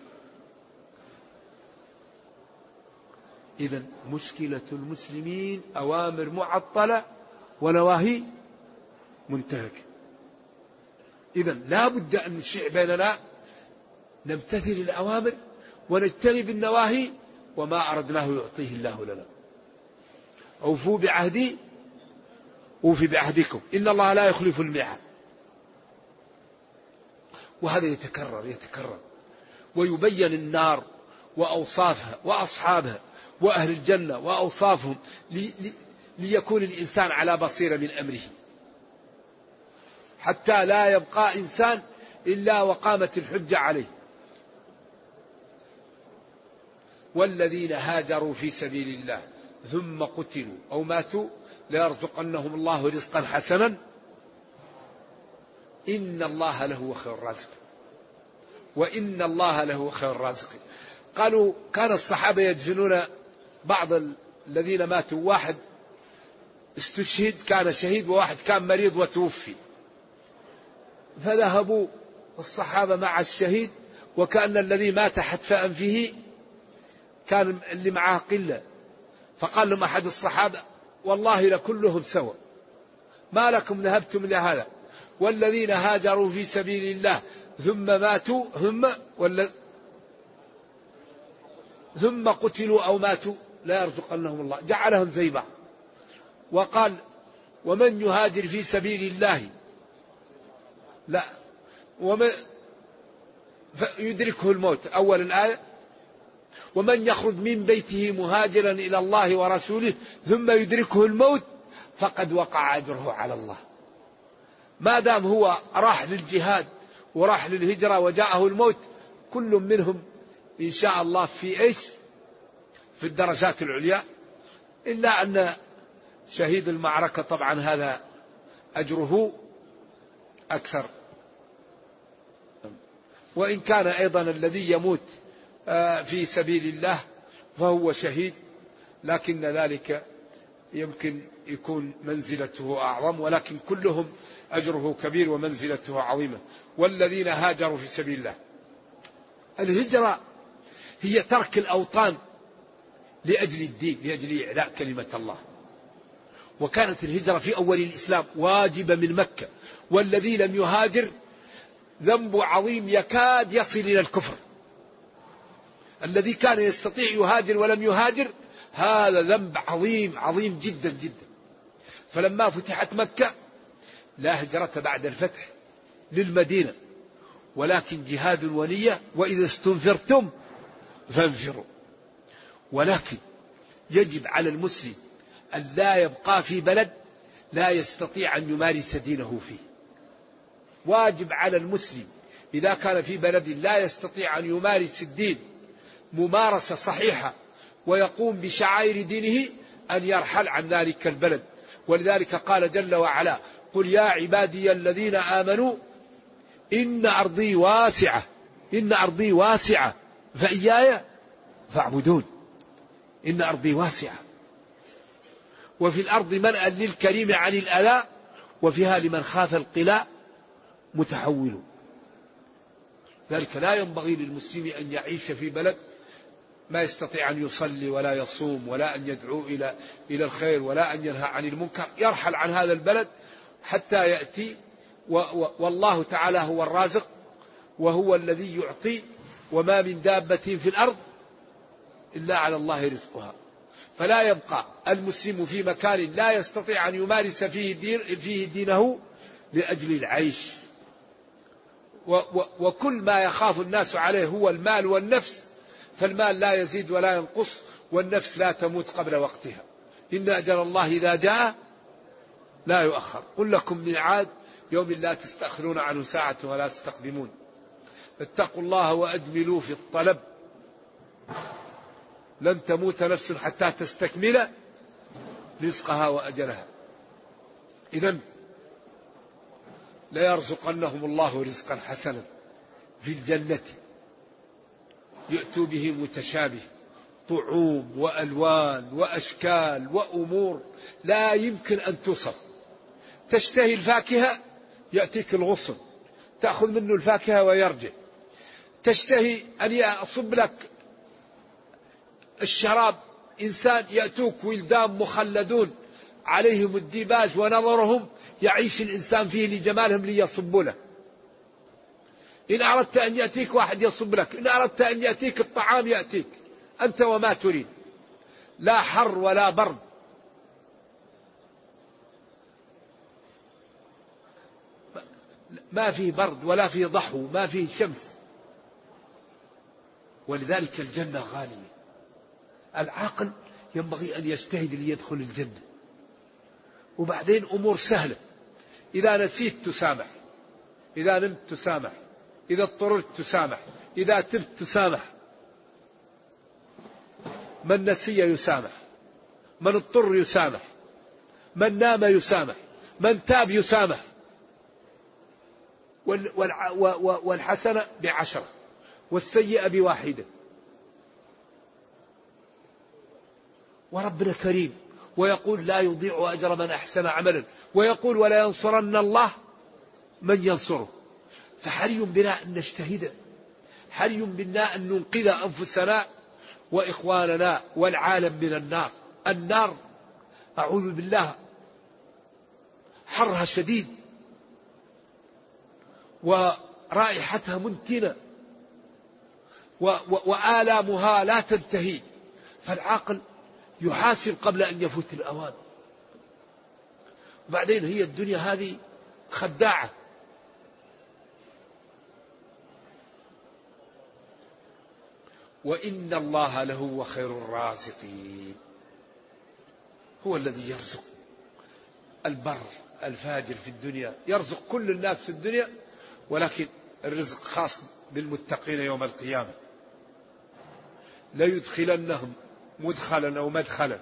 إذن مشكلة المسلمين أوامر معطلة ونواهي منتهكة. إذن لا بد أن نشيع بيننا نمتثل الأوامر ونجتنب النواهي، وما أردناه يعطيه الله لنا. أوفوا بعهدي أوفي بعهدكم إن الله لا يخلف الميعاد. وهذا يتكرر ويبين النار وأوصافها وأصحابها وأهل الجنة وأوصافهم ليكون الإنسان على بصيرة من أمره، حتى لا يبقى إنسان إلا وقامت الحجة عليه. والذين هاجروا في سبيل الله ثم قتلوا أو ماتوا ليرزقنهم الله رزقا حسنا إن الله له خير الرازق وإن الله له خير الرازق. قالوا كان الصحابة يدفنون بعض الذين ماتوا، واحد استشهد كان شهيد وواحد كان مريض وتوفي، فذهبوا الصحابة مع الشهيد، وكأن الذي مات حتف أنفه كان اللي معاه قلة، فقال لهم أحد الصحابة والله لكلهم سوا، ما لكم ذهبتم لهذا؟ والذين هاجروا في سبيل الله ثم ماتوا ثم قتلوا أو ماتوا لا يرزقنهم الله، جعلهم زي بعض. وقال ومن يهاجر في سبيل الله لا ومن يدركه الموت أول الآية، ومن يخرج من بيته مهاجرا إلى الله ورسوله ثم يدركه الموت فقد وقع أجره على الله. ما دام هو راح للجهاد وراح للهجرة وجاءه الموت كل منهم إن شاء الله في إيش؟ في الدرجات العليا، إلا أن شهيد المعركة طبعا هذا أجره أكثر، وإن كان أيضا الذي يموت في سبيل الله فهو شهيد، لكن ذلك يمكن يكون منزلته أعظم، ولكن كلهم أجره كبير ومنزلته عظيمة. والذين هاجروا في سبيل الله، الهجرة هي ترك الأوطان لأجل الدين، لأجل إعلاء كلمة الله. وكانت الهجرة في أول الإسلام واجبة من مكة، والذي لم يهاجر ذنب عظيم يكاد يصل إلى الكفر. الذي كان يستطيع يهاجر ولم يهاجر هذا ذنب عظيم عظيم جدا جدا. فلما فتحت مكة لا هجرة بعد الفتح للمدينة، ولكن جهاد ونية، وإذا استنفرتم فانفروا. ولكن يجب على المسلم أن لا يبقى في بلد لا يستطيع أن يمارس دينه فيه. واجب على المسلم إذا كان في بلد لا يستطيع أن يمارس الدين ممارسة صحيحة ويقوم بشعائر دينه أن يرحل عن ذلك البلد. ولذلك قال جل وعلا قل يا عبادي الذين آمنوا إن أرضي واسعة، إن أرضي واسعة فإياي فاعبدون. إن أرضي واسعة، وفي الأرض منأى للكريم عن الأذى، وفيها لمن خاف القلاء متحول. ذلك لا ينبغي للمسلم أن يعيش في بلد ما يستطيع أن يصلي ولا يصوم ولا أن يدعو إلى الخير ولا أن ينهى عن المنكر. يرحل عن هذا البلد حتى يأتي، والله تعالى هو الرازق وهو الذي يعطي، وما من دابة في الأرض إلا على الله رزقها. فلا يبقى المسلم في مكان لا يستطيع أن يمارس فيه دينه لأجل العيش. وكل ما يخاف الناس عليه هو المال والنفس، فالمال لا يزيد ولا ينقص، والنفس لا تموت قبل وقتها. إن أجل الله إذا جاء لا يؤخر. قل لكم ميعاد يوم لا تستأخرون عنه ساعة ولا تستقدمون. اتقوا الله وأجملوا في الطلب، لن تموت نفس حتى تستكمل رزقها وأجلها. إذن لا يرزقنهم الله رزقا حسنا في الجنة يأتوا به متشابه، طعوم وألوان وأشكال وأمور لا يمكن أن توصف. تشتهي الفاكهة يأتيك الغصن تأخذ منه الفاكهة ويرجع. تشتهي أن يصب لك الشراب إنسان يأتوك ولدان مخلدون عليهم الديباج ونظرهم يعيش الإنسان فيه لجمالهم ليصبوا له. إن أردت أن يأتيك واحد يصب لك، إن أردت أن يأتيك الطعام يأتيك أنت وما تريد، لا حر ولا برد. ما فيه برد ولا فيه ضحو، ما فيه شمس. ولذلك الجنة غالية. العاقل ينبغي أن يجتهد ليدخل الجنة. وبعدين أمور سهلة، إذا نسيت تسامح، إذا نمت تسامح، إذا اضطررت تسامح، إذا تبت تسامح. من نسي يسامح، من اضطر يسامح، من نام يسامح، من تاب يسامح. والحسنة ب10 والسيئة ب1. وربنا كريم ويقول لا يضيع أجر من أحسن عملا، ويقول ولا ينصرن الله من ينصره. فحري بنا أن نجتهد، حري بنا أن ننقذ أنفسنا وإخواننا والعالم من النار. النار أعوذ بالله حرها شديد ورائحتها منتنة وآلامها لا تنتهي. فالعاقل يحاسب قبل أن يفوت الأوان. وبعدين هي الدنيا هذه خداعة. وإن الله لهو خير الرازقين، هو الذي يرزق البر الفاجر في الدنيا، يرزق كل الناس في الدنيا، ولكن الرزق خاص بالمتقين يوم القيامة. لا يدخلنهم مدخلا أو مدخلا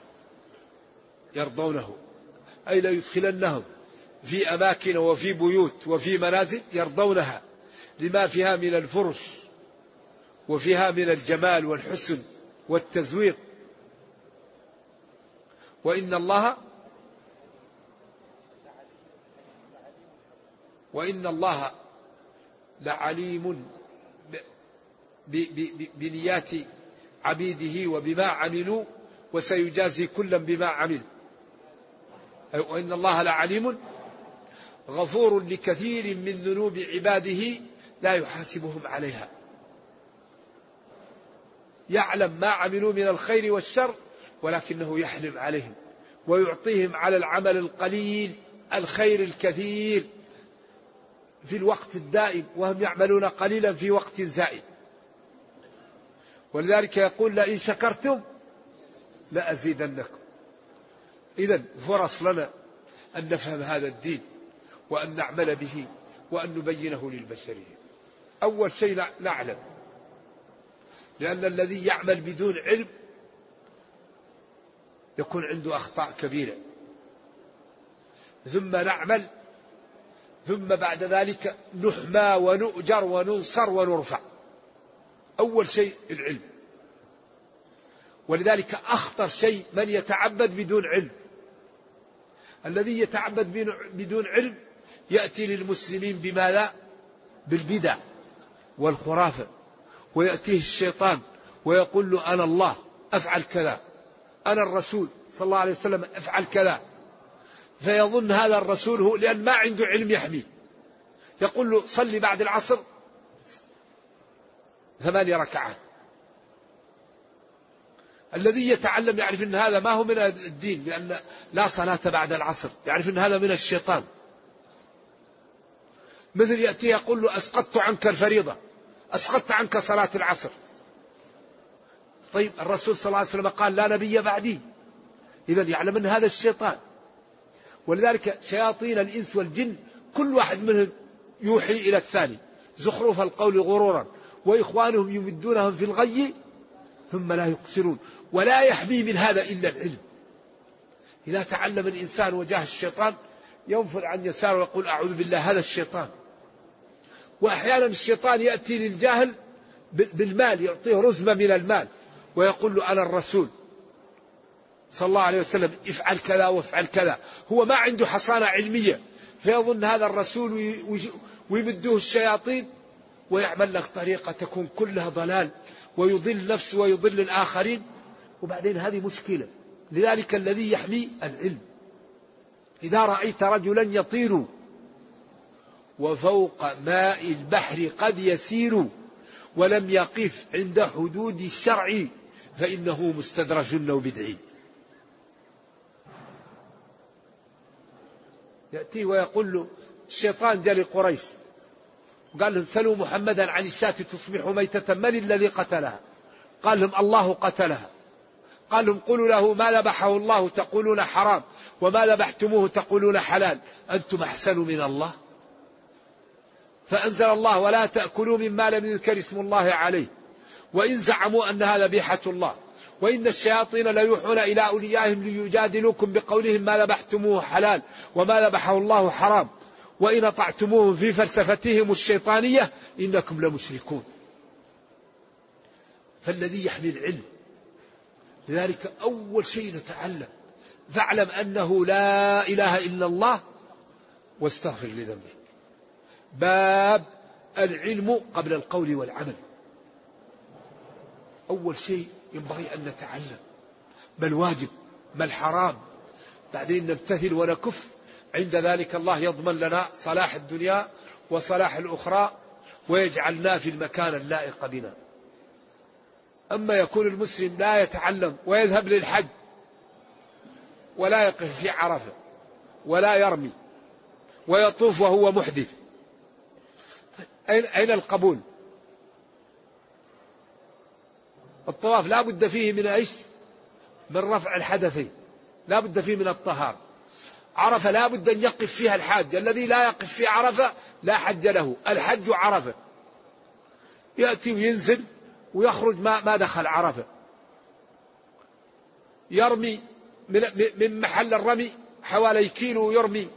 يرضونه، أي لا يدخلنهم في أماكن وفي بيوت وفي منازل يرضونها لما فيها من الفرش وفيها من الجمال والحسن والتزويق. وإن الله لعليم بنيات عبيده وبما عملوا وسيجازي كلا بما عمل. وإن الله لعليم غفور لكثير من ذنوب عباده لا يحاسبهم عليها. يعلم ما عملوا من الخير والشر ولكنه يحلم عليهم ويعطيهم على العمل القليل الخير الكثير في الوقت الدائم، وهم يعملون قليلا في وقت زائد. ولذلك يقول لئن شكرتم لأزيدنكم. إذن فرص لنا أن نفهم هذا الدين وأن نعمل به وأن نبينه للبشرية. أول شيء نعلم، لأن الذي يعمل بدون علم يكون عنده أخطاء كبيرة. ثم نعمل، ثم بعد ذلك نحمى ونؤجر وننصر ونرفع. أول شيء العلم. ولذلك أخطر شيء من يتعبد بدون علم. الذي يتعبد بدون علم يأتي للمسلمين بماذا؟ بالبدع والخرافة، ويأتيه الشيطان ويقول له أنا الله أفعل كذا، أنا الرسول صلى الله عليه وسلم أفعل كذا، فيظن هذا الرسول هو، لأن ما عنده علم يحميه. يقول له صلي بعد العصر 8 ركعات. الذي يتعلم يعرف أن هذا ما هو من الدين، لأن لا صلاة بعد العصر، يعرف أن هذا من الشيطان. مثل يأتي يقول له أسقطت عنك الفريضة، أسقطت عنك صلاة العصر. طيب الرسول صلى الله عليه وسلم قال لا نبي بعدي، إذن يعلم أن هذا الشيطان. ولذلك شياطين الإنس والجن كل واحد منهم يوحي إلى الثاني زخرف القول غرورا، وإخوانهم يمدونهم في الغي ثم لا يقصرون. ولا يحمي من هذا إلا العلم. إذا تعلم الإنسان وجاه الشيطان ينفر عن يساره ويقول أعوذ بالله هذا الشيطان. وأحيانا الشيطان يأتي للجاهل بالمال، يعطيه رزمة من المال ويقول له أنا الرسول صلى الله عليه وسلم افعل كذا وافعل كذا. هو ما عنده حصانة علمية، فيظن هذا الرسول ويمدوه الشياطين ويعمل لك طريقة تكون كلها ضلال ويضل نفسه ويضل الآخرين، وبعدين هذه مشكلة. لذلك الذي يحمي العلم. إذا رأيت رجلا يطير وفوق ماء البحر قد يسير ولم يقف عند حدود الشرع فإنه مستدرج أو بدعي. يأتي ويقول له الشيطان جاء لقريش وقال لهم سلوا محمدا عن الشاة تصبح ميتة من الذي قتلها؟ قال لهم الله قتلها. قال لهم قولوا له ما ذبحه الله تقولون حرام وما ذبحتموه تقولون حلال، أنتم أحسن من الله؟ فأنزل الله ولا تأكلوا مما لم يذكر اسم الله عليه وإن زعموا أنها ذبيحة الله وإن الشياطين ليوحون إلى أوليائهم ليجادلوكم بقولهم ما ذبحتموه حلال وما ذبحه الله حرام وإن أطعتموهم في فلسفتهم الشيطانية إنكم لمشركون. فالذي يحمي العلم. لذلك أول شيء نتعلم فاعلم أنه لا إله إلا الله واستغفر لذنبك. باب العلم قبل القول والعمل. أول شيء ينبغي أن نتعلم ما الواجب ما الحرام، بعدين نمتثل ونكف. عند ذلك الله يضمن لنا صلاح الدنيا وصلاح الأخرى ويجعلنا في المكان اللائق بنا. أما يكون المسلم لا يتعلم ويذهب للحج ولا يقف في عرفة ولا يرمي ويطوف وهو محدث، أين القبول؟ الطواف لا بد فيه من إيش؟ من رفع الحدثين، لا بد فيه من الطهارة. عرفة لا بد أن يقف فيها الحاج، الذي لا يقف في عرفة لا حج له. الحج عرفة، يأتي وينزل ويخرج ما دخل عرفة، يرمي من محل الرمي حوالي كيلو، يرمي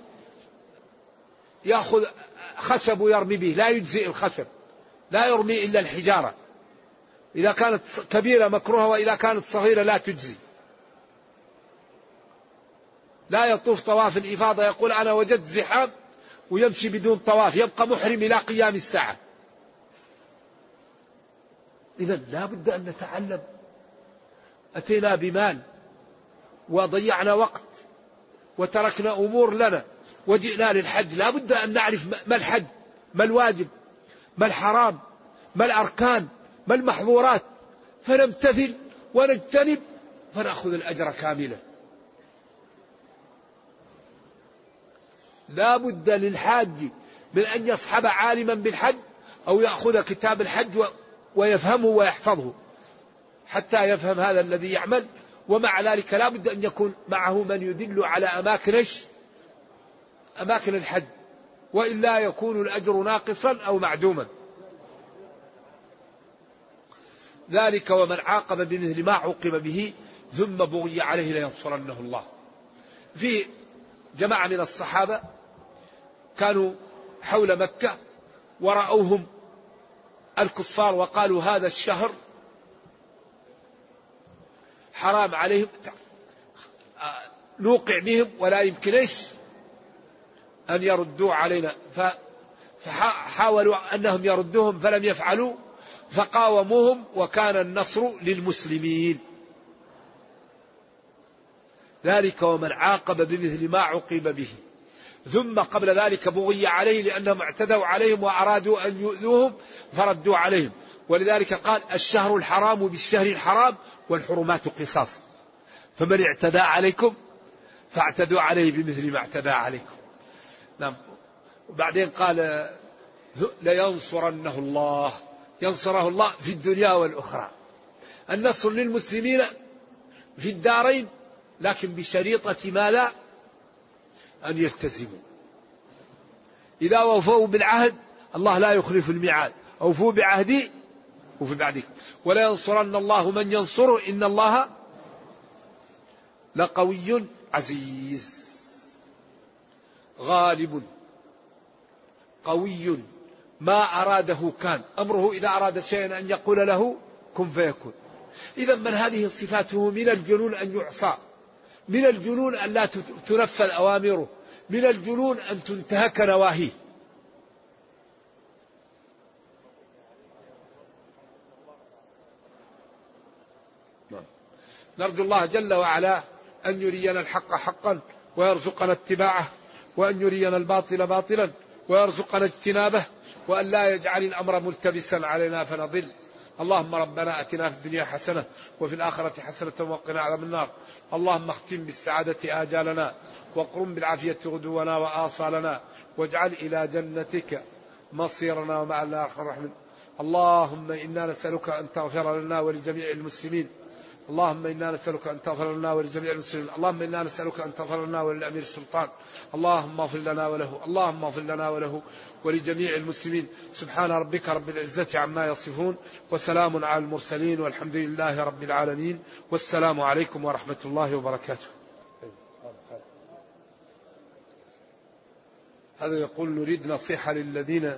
يأخذ خشب ويرمي به، لا يجزئ الخشب، لا يرمي إلا الحجارة، إذا كانت كبيرة مكروهة وإذا كانت صغيرة لا تجزي. لا يطوف طواف الإفاضة يقول أنا وجدت زحام ويمشي بدون طواف، يبقى محرم إلى قيام الساعة. إذن لا بد أن نتعلم. أتينا بمال وضيعنا وقت وتركنا أمور لنا وجئنا للحج، لا بد أن نعرف ما الحج، ما الواجب، ما الحرام، ما الأركان، ما المحظورات، فنمتثل ونجتنب فنأخذ الأجر كاملا. لا بد للحاج من أن يصحب عالما بالحج أو يأخذ كتاب الحج ويفهمه ويحفظه حتى يفهم هذا الذي يعمل. ومع ذلك لا بد أن يكون معه من يدل على أماكن الحج، وإلا يكون الأجر ناقصا أو معدوما. ذلك ومن عاقب بمثل ما عوقب به ثم بغي عليه لينصرنه الله. في جماعة من الصحابة كانوا حول مكة ورأوهم الكفار وقالوا هذا الشهر حرام عليهم، نوقع بهم ولا يمكن أن يردوا علينا، فحاولوا أنهم يردوهم فلم يفعلوا، فقاوموهم وكان النصر للمسلمين. ذلك ومن عاقب بمثل ما عوقب به ثم قبل ذلك بغي عليه لأنهم اعتدوا عليهم وأرادوا أن يؤذوهم فردوا عليهم. ولذلك قال الشهر الحرام بالشهر الحرام والحرمات قصاص، فمن اعتدى عليكم فاعتدوا عليه بمثل ما اعتدى عليكم. نعم. وبعدين قال لينصرنه الله، ينصره الله في الدنيا والأخرى. النصر للمسلمين في الدارين، لكن بشريطة ماذا؟ أن يلتزموا. إذا وفوا بالعهد الله لا يخلف الميعاد، أوفوا بعهدي وفي بعدك ولا ينصرن الله من ينصره إن الله لقوي عزيز غالب قوي. ما أراده كان، أمره إذا أراد شيئا أن يقول له كن فيكون. إذا من هذه صفاته من الجنون أن يعصى، من الجنون أن لا تنفذ أوامره، من الجنون أن تنتهك نواهيه. نرجو الله جل وعلا أن يرينا الحق حقا ويرزقنا اتباعه، وأن يرينا الباطل باطلا ويرزقنا اجتنابه، وأن لا يجعل الأمر ملتبسا علينا فنضل. اللهم ربنا أتنا في الدنيا حسنة وفي الآخرة حسنة وقنا عذاب النار. اللهم اختم بالسعادة آجالنا وقرم بالعافية غدونا وآصالنا، واجعل إلى جنتك مصيرنا ومع الله أرحم الراحمين. اللهم إنا نسألك أن تغفر لنا ولجميع المسلمين. اللهم إنا نسألك أن تغفر لنا ولجميع المسلمين. اللهم إنا نسألك أن تغفر لنا وللأمير السلطان. اللهم اغفر لنا وله، اللهم اغفر لنا وله ولجميع المسلمين. سبحان ربك رب العزة عما يصفون وسلام على المرسلين والحمد لله رب العالمين، والسلام عليكم ورحمة الله وبركاته. هذا يقول نريد نصيحة للذين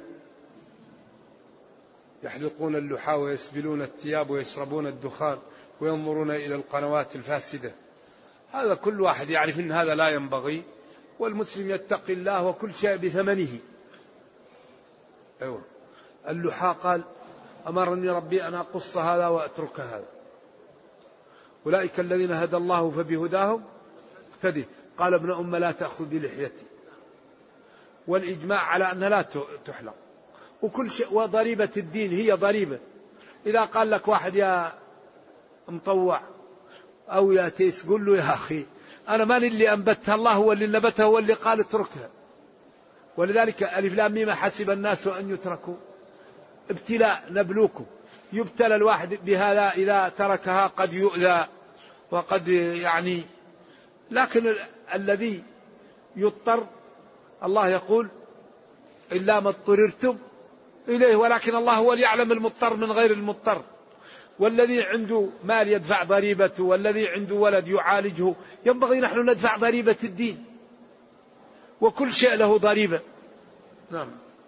يحلقون اللحى ويسبلون الثياب ويشربون الدخان وينظرون إلى القنوات الفاسدة. هذا كل واحد يعرف أن هذا لا ينبغي، والمسلم يتقي الله وكل شيء بثمنه. أيوة. اللحى قال أمرني ربي أن أقص هذا وأترك هذا. أولئك الذين هدى الله فبهداهم اقتدي. قال ابن أم لا تأخذ بلحيتي، والإجماع على أنها لا تحلق. وكل شيء، وضريبة الدين هي ضريبة. إذا قال لك واحد يا مطوع أو يا تيس قل له يا أخي أنا من اللي أنبتها؟ الله هو اللي نبتها، هو اللي قال اتركها. ولذلك ألف لام ميم حسب الناس أن يتركوا ابتلاء نبلوكم. يبتلى الواحد بهذا إذا تركها قد يؤذى وقد يعني، لكن الذي يضطر الله يقول إلا ما اضطررتم إليه، ولكن الله هو اللي يعلم المضطر من غير المضطر. والذي عنده مال يدفع ضريبته، والذي عنده ولد يعالجه، ينبغي نحن ندفع ضريبة الدين، وكل شيء له ضريبة. نعم.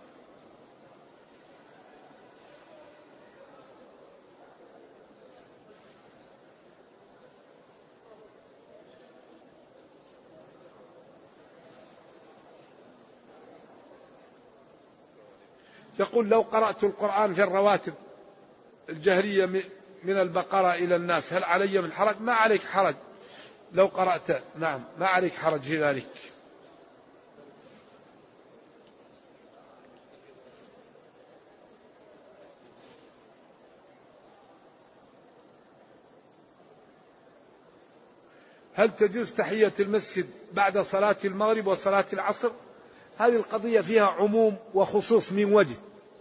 يقول لو قرأت القرآن في الرواتب الجهرية من البقرة إلى الناس هل علي من حرج؟ ما عليك حرج لو قرأت، نعم ما عليك حرج في ذلك. هل تجوز تحية المسجد بعد صلاة المغرب وصلاة العصر؟ هذه القضية فيها عموم وخصوص من وجه.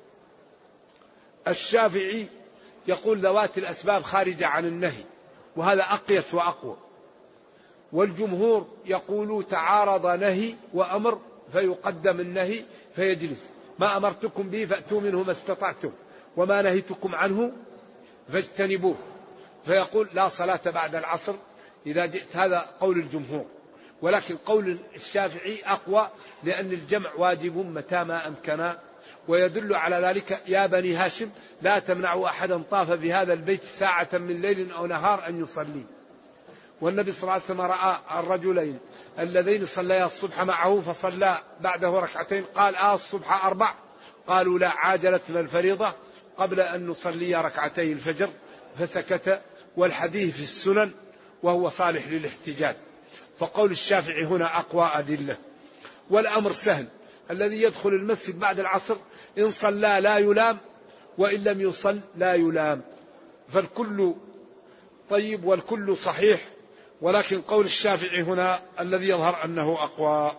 الشافعي يقول ذوات الأسباب خارجة عن النهي، وهذا أقيس وأقوى. والجمهور يقول تعارض نهي وأمر فيقدم النهي فيجلس. ما أمرتكم به فأتوا منه ما استطعتم، وما نهيتكم عنه فاجتنبوه. فيقول لا صلاة بعد العصر إذا جئت. هذا قول الجمهور، ولكن قول الشافعي أقوى، لأن الجمع واجب متى ما أمكن. ويدل على ذلك يا بني هاشم لا تمنعوا أحدا طاف بهذا البيت ساعة من ليل أو نهار أن يصلي. والنبي صلى الله عليه وسلم رأى الرجلين اللذين صليا الصبح معه فصلى بعده ركعتين، قال الصبح 4؟ قالوا لا، عاجلتنا الفريضة قبل أن نصلي ركعتي الفجر، فسكت. والحديث في السنن وهو صالح للاحتجاج. فقول الشافعي هنا أقوى أدلة. والأمر سهل، الذي يدخل المسجد بعد العصر إن صلى لا يلام، وإن لم يصل لا يلام، فالكل طيب والكل صحيح. ولكن قول الشافعي هنا الذي يظهر أنه أقوى.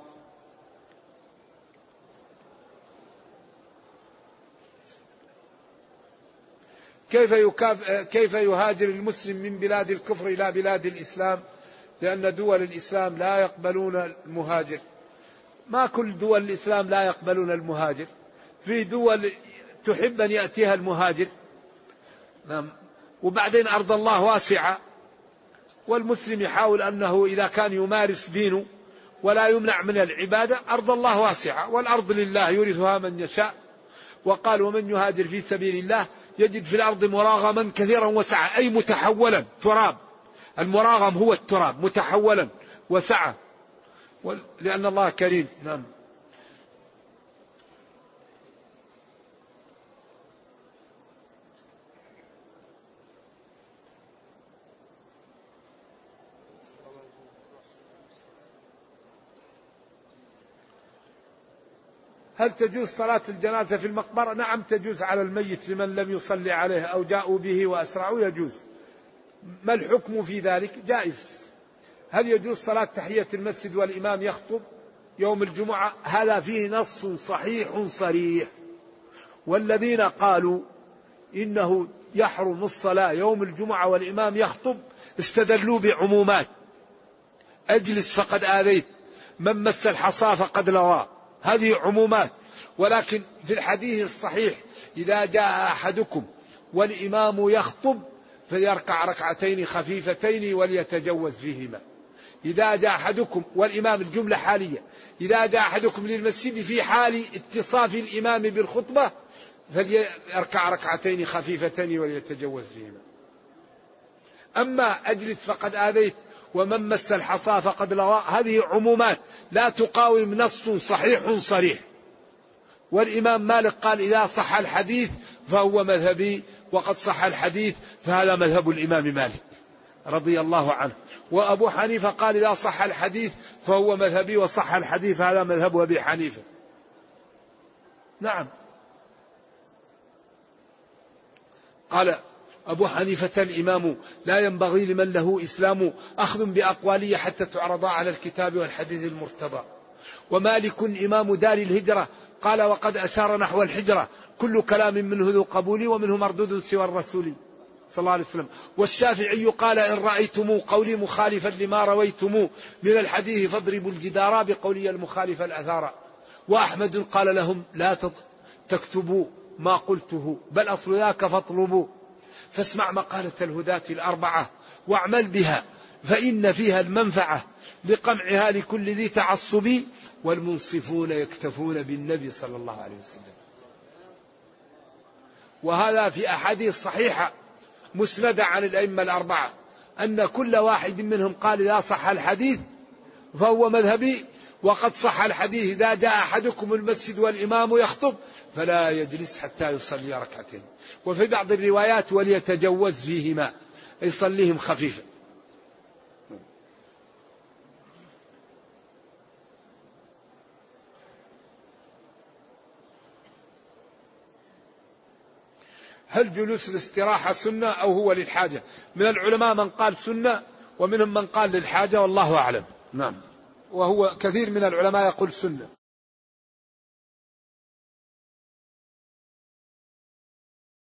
كيف يهاجر المسلم من بلاد الكفر إلى بلاد الإسلام؟ لأن دول الإسلام لا يقبلون المهاجر. ما كل دول الإسلام لا يقبلون المهاجر، في دول تحب أن يأتيها المهاجر. وبعدين أرض الله واسعة، والمسلم يحاول أنه إذا كان يمارس دينه ولا يمنع من العبادة. أرض الله واسعة، والأرض لله يورثها من يشاء. وقال ومن يهاجر في سبيل الله يجد في الأرض مراغما كثيرا وسعة، أي متحولا تراب. المراغم هو التراب متحولا وسعة، لأن الله كريم. نعم. هل تجوز صلاة الجنازة في المقبرة؟ نعم تجوز على الميت لمن لم يصلي عليه أو جاءوا به وأسرعوا، يجوز. ما الحكم في ذلك؟ جائز. هل يجوز صلاة تحية المسجد والإمام يخطب يوم الجمعة؟ هذا فيه نص صحيح صريح. والذين قالوا إنه يحرم الصلاة يوم الجمعة والإمام يخطب استدلوا بعمومات: أجلس فقد آذيت، من مس الحصى فقد لوى. هذه عمومات. ولكن في الحديث الصحيح إذا جاء أحدكم والإمام يخطب فليركع ركعتين خفيفتين وليتجوز فيهما. إذا جاء أحدكم، والإمام الجملة حالية، إذا جاء أحدكم للمسجد في حال اتصاف الإمام بالخطبة فليركع ركعتين خفيفتين وليتجوز فيهما. أما أجلس فقد آذيت ومن مس الحصى فقد لوى، هذه عمومات لا تقاوم نص صحيح صريح. والإمام مالك قال إذا صح الحديث فهو مذهبي، وقد صح الحديث فهذا مذهب الإمام مالك رضي الله عنه. وأبو حنيفة قال إذا صح الحديث فهو مذهبي، وصح الحديث هذا مذهب أبي حنيفة. نعم. قال أبو حنيفة الإمام لا ينبغي لمن له إسلام أخذ بأقوالي حتى تعرض على الكتاب والحديث المرتضى. ومالك إمام دار الهجرة قال وقد أشار نحو الحجرة كل كلام منه ذو قبول ومنه مردود سوى الرسول صلى الله عليه وسلم. والشافعي قال إن رأيتم قولي مخالفا لما رويتم من الحديث فاضربوا الجدار بقولي المخالف الأثار. وأحمد قال لهم لا تكتبوا ما قلته بل أصل ذاك فاطلبوا. فاسمع مقالة الهداة الأربعة واعمل بها فإن فيها المنفعة لقمعها لكل ذي تعصب والمنصفون يكتفون بالنبي صلى الله عليه وسلم. وهذا في أحاديث صحيحة مسندة عن الأئمة الأربعة أن كل واحد منهم قال إذا صح الحديث فهو مذهبي، وقد صح الحديث إذا جاء أحدكم المسجد والإمام يخطب فلا يجلس حتى يصلي ركعتين. وفي بعض الروايات وليتجوز فيهما يصليهم خفيفا. هل جلوس الاستراحة سنة أو هو للحاجة؟ من العلماء من قال سنة ومنهم من قال للحاجة والله أعلم. نعم، وهو كثير من العلماء يقول سنة.